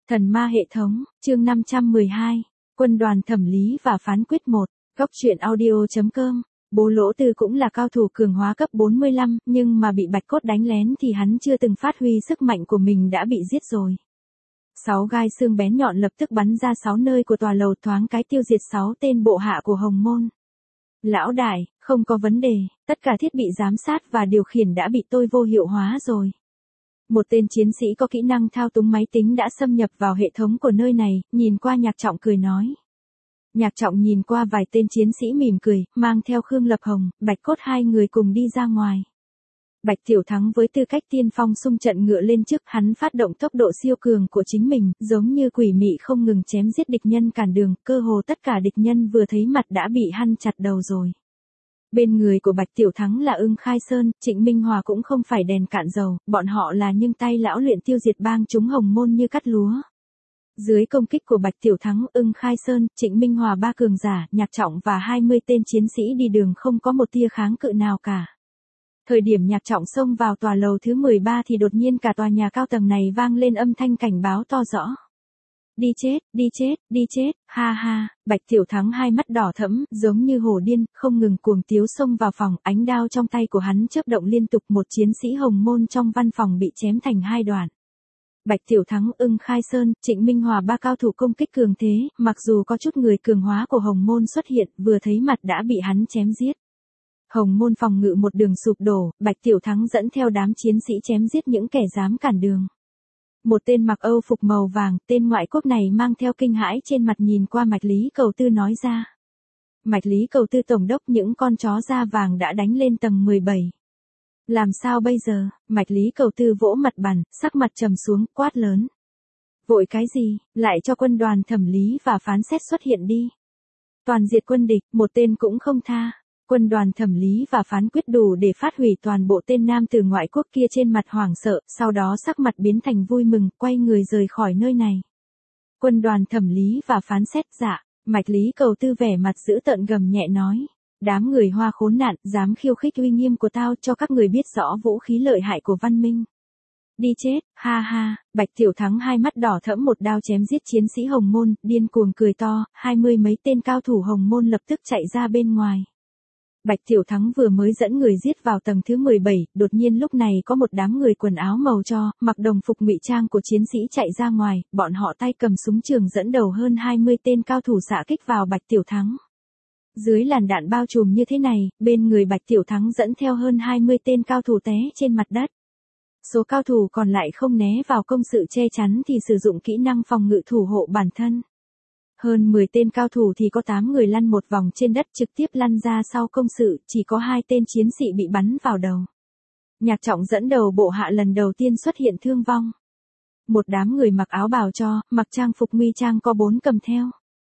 Thần ma hệ thống, chương 512, quân đoàn thẩm lý và phán quyết 1, góc truyện audio.com. Bố Lỗ Tư cũng là cao thủ cường hóa cấp 45, nhưng mà bị Bạch Cốt đánh lén thì hắn chưa từng phát huy sức mạnh của mình đã bị giết rồi. 6 gai xương bén nhọn lập tức bắn ra 6 nơi của tòa lầu, thoáng cái tiêu diệt 6 tên bộ hạ của Hồng Môn. Lão đại, không có vấn đề, tất cả thiết bị giám sát và điều khiển đã bị tôi vô hiệu hóa rồi. Một tên chiến sĩ có kỹ năng thao túng máy tính đã xâm nhập vào hệ thống của nơi này, nhìn qua Nhạc Trọng cười nói. Nhạc Trọng nhìn qua vài tên chiến sĩ mỉm cười, mang theo Khương Lập Hồng, Bạch Cốt hai người cùng đi ra ngoài. Bạch Tiểu Thắng với tư cách tiên phong xung trận ngựa lên trước, hắn phát động tốc độ siêu cường của chính mình, giống như quỷ mị không ngừng chém giết địch nhân cản đường, cơ hồ tất cả địch nhân vừa thấy mặt đã bị hắn chặt đầu rồi. Bên người của Bạch Tiểu Thắng là Ưng Khai Sơn, Trịnh Minh Hòa cũng không phải đèn cạn dầu, bọn họ là nhưng tay lão luyện tiêu diệt bang chúng Hồng Môn như cắt lúa. Dưới công kích của Bạch Tiểu Thắng, Ưng Khai Sơn, Trịnh Minh Hòa ba cường giả, Nhạc Trọng và 20 tên chiến sĩ đi đường không có một tia kháng cự nào cả. Thời điểm Nhạc Trọng xông vào tòa lầu thứ 13 thì đột nhiên cả tòa nhà cao tầng này vang lên âm thanh cảnh báo to rõ. Đi chết, đi chết, đi chết, ha ha, Bạch Tiểu Thắng hai mắt đỏ thẫm, giống như hổ điên, không ngừng cuồng tiếu xông vào phòng, ánh đao trong tay của hắn chớp động liên tục, một chiến sĩ Hồng Môn trong văn phòng bị chém thành hai đoạn. Bạch Tiểu Thắng, Ưng Khai Sơn, Trịnh Minh Hòa ba cao thủ công kích cường thế, mặc dù có chút người cường hóa của Hồng Môn xuất hiện, vừa thấy mặt đã bị hắn chém giết. Hồng Môn phòng ngự một đường sụp đổ, Bạch Tiểu Thắng dẫn theo đám chiến sĩ chém giết những kẻ dám cản đường. Một tên mặc Âu phục màu vàng, tên ngoại quốc này mang theo kinh hãi trên mặt nhìn qua Mạch Lý Cầu Tư nói ra. Mạch Lý Cầu Tư tổng đốc, những con chó da vàng đã đánh lên tầng 17. Làm sao bây giờ? Mạch Lý Cầu Tư vỗ mặt bàn, sắc mặt trầm xuống, quát lớn. Vội cái gì, lại cho quân đoàn thẩm lý và phán xét xuất hiện đi. Toàn diệt quân địch, một tên cũng không tha. Quân đoàn thẩm lý và phán quyết đủ để phát hủy toàn bộ tên nam tử ngoại quốc kia trên mặt hoảng sợ, sau đó sắc mặt biến thành vui mừng, quay người rời khỏi nơi này. Quân đoàn thẩm lý và phán xét, dạ, Mạch Lý Cầu Tư vẻ mặt dữ tợn gầm nhẹ nói. Đám người Hoa khốn nạn, dám khiêu khích uy nghiêm của tao, cho các người biết rõ vũ khí lợi hại của văn minh. Đi chết, ha ha, Bạch Tiểu Thắng hai mắt đỏ thẫm một đao chém giết chiến sĩ Hồng Môn, điên cuồng cười to, 20 mấy tên cao thủ Hồng Môn lập tức chạy ra bên ngoài. Bạch Tiểu Thắng vừa mới dẫn người giết vào tầng thứ 17, đột nhiên lúc này có một đám người quần áo màu tro, mặc đồng phục ngụy trang của chiến sĩ chạy ra ngoài, bọn họ tay cầm súng trường dẫn đầu hơn 20 tên cao thủ xạ kích vào Bạch Tiểu Thắng. Dưới làn đạn bao trùm như thế này, bên người Bạch Tiểu Thắng dẫn theo hơn 20 tên cao thủ té trên mặt đất. Số cao thủ còn lại không né vào công sự che chắn thì sử dụng kỹ năng phòng ngự thủ hộ bản thân. Hơn 10 tên cao thủ thì có 8 người lăn một vòng trên đất trực tiếp lăn ra sau công sự, chỉ có 2 tên chiến sĩ bị bắn vào đầu. Nhạc Trọng dẫn đầu bộ hạ lần đầu tiên xuất hiện thương vong. Một đám người mặc áo bào cho, mặc trang phục nguy trang có 4 cầm theo.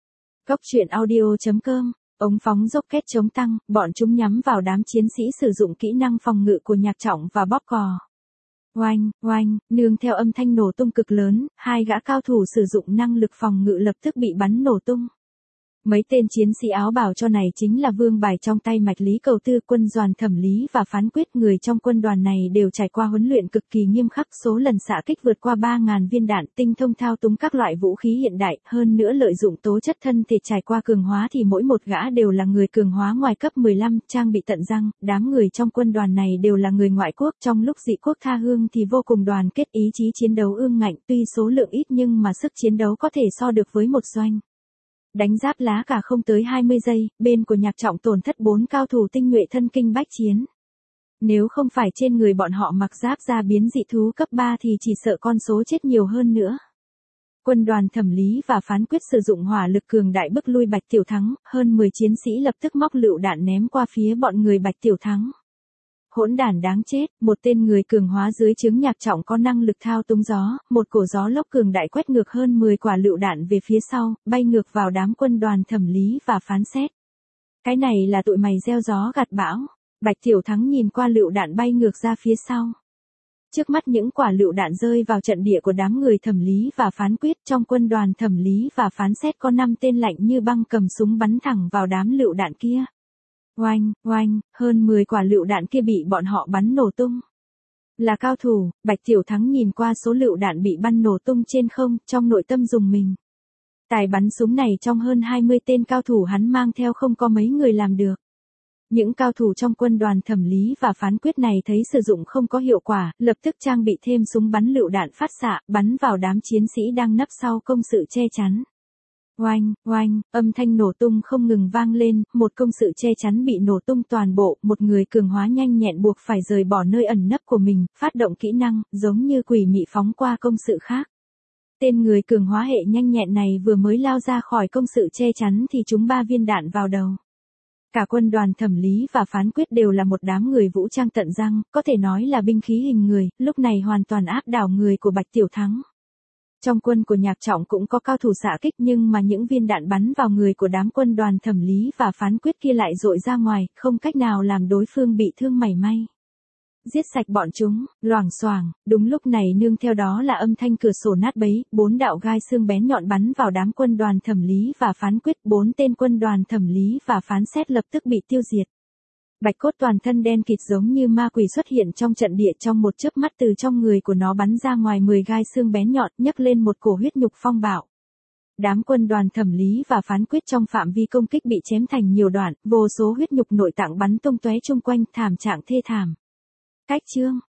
Góc truyện audio.com, ống phóng rocket chống tăng, bọn chúng nhắm vào đám chiến sĩ sử dụng kỹ năng phòng ngự của Nhạc Trọng và bóp cò. Oanh, oanh, nương theo âm thanh nổ tung cực lớn, hai gã cao thủ sử dụng năng lực phòng ngự lập tức bị bắn nổ tung. Mấy tên chiến sĩ áo bào cho này chính là vương bài trong tay Mạch Lý Cầu Tư, quân đoàn thẩm lý và phán quyết. Người trong quân đoàn này đều trải qua huấn luyện cực kỳ nghiêm khắc, số lần xạ kích vượt qua 3.000 viên đạn, tinh thông thao túng các loại vũ khí hiện đại, hơn nữa lợi dụng tố chất thân thể trải qua cường hóa thì mỗi một gã đều là người cường hóa ngoài cấp 15, trang bị tận răng. Đám người trong quân đoàn này đều là người ngoại quốc, trong lúc dị quốc tha hương thì vô cùng đoàn kết, ý chí chiến đấu ương ngạnh, tuy số lượng ít nhưng mà sức chiến đấu có thể so được với một doanh. Đánh giáp lá cả không tới 20 giây, bên của Nhạc Trọng tổn thất 4 cao thủ tinh nhuệ thân kinh bách chiến. Nếu không phải trên người bọn họ mặc giáp da biến dị thú cấp 3 thì chỉ sợ con số chết nhiều hơn nữa. Quân đoàn thẩm lý và phán quyết sử dụng hỏa lực cường đại bức lui Bạch Tiểu Thắng, hơn 10 chiến sĩ lập tức móc lựu đạn ném qua phía bọn người Bạch Tiểu Thắng. Hỗn đản đáng chết, một tên người cường hóa dưới trướng Nhạc Trọng có năng lực thao túng gió, một cổ gió lốc cường đại quét ngược hơn 10 quả lựu đạn về phía sau, bay ngược vào đám quân đoàn thẩm lý và phán xét. Cái này là tụi mày gieo gió gặt bão. Bạch Tiểu Thắng nhìn qua lựu đạn bay ngược ra phía sau. Trước mắt những quả lựu đạn rơi vào trận địa của đám người thẩm lý và phán quyết, trong quân đoàn thẩm lý và phán xét có 5 tên lạnh như băng cầm súng bắn thẳng vào đám lựu đạn kia. Oanh, oanh, hơn 10 quả lựu đạn kia bị bọn họ bắn nổ tung. Là cao thủ, Bạch Tiểu Thắng nhìn qua số lựu đạn bị bắn nổ tung trên không, trong nội tâm rùng mình. Tài bắn súng này trong hơn 20 tên cao thủ hắn mang theo không có mấy người làm được. Những cao thủ trong quân đoàn thẩm lý và phán quyết này thấy sử dụng không có hiệu quả, lập tức trang bị thêm súng bắn lựu đạn phát xạ, bắn vào đám chiến sĩ đang nấp sau công sự che chắn. Oanh, oanh, âm thanh nổ tung không ngừng vang lên, một công sự che chắn bị nổ tung toàn bộ, một người cường hóa nhanh nhẹn buộc phải rời bỏ nơi ẩn nấp của mình, phát động kỹ năng, giống như quỷ mị phóng qua công sự khác. Tên người cường hóa hệ nhanh nhẹn này vừa mới lao ra khỏi công sự che chắn thì trúng 3 viên đạn vào đầu. Cả quân đoàn thẩm lý và phán quyết đều là một đám người vũ trang tận răng, có thể nói là binh khí hình người, lúc này hoàn toàn áp đảo người của Bạch Tiểu Thắng. Trong quân của Nhạc Trọng cũng có cao thủ xạ kích nhưng mà những viên đạn bắn vào người của đám quân đoàn thẩm lý và phán quyết kia lại dội ra ngoài, không cách nào làm đối phương bị thương mảy may. Giết sạch bọn chúng, loảng xoảng, đúng lúc này nương theo đó là âm thanh cửa sổ nát bấy, 4 đạo gai xương bén nhọn bắn vào đám quân đoàn thẩm lý và phán quyết, 4 tên quân đoàn thẩm lý và phán xét lập tức bị tiêu diệt. Bạch Cốt toàn thân đen kịt giống như ma quỷ xuất hiện trong trận địa, trong một chớp mắt từ trong người của nó bắn ra ngoài 10 gai xương bén nhọn, nhấc lên một cổ huyết nhục phong bạo. Đám quân đoàn thẩm lý và phán quyết trong phạm vi công kích bị chém thành nhiều đoạn, vô số huyết nhục nội tạng bắn tung tóe chung quanh, thảm trạng thê thảm. Cách chương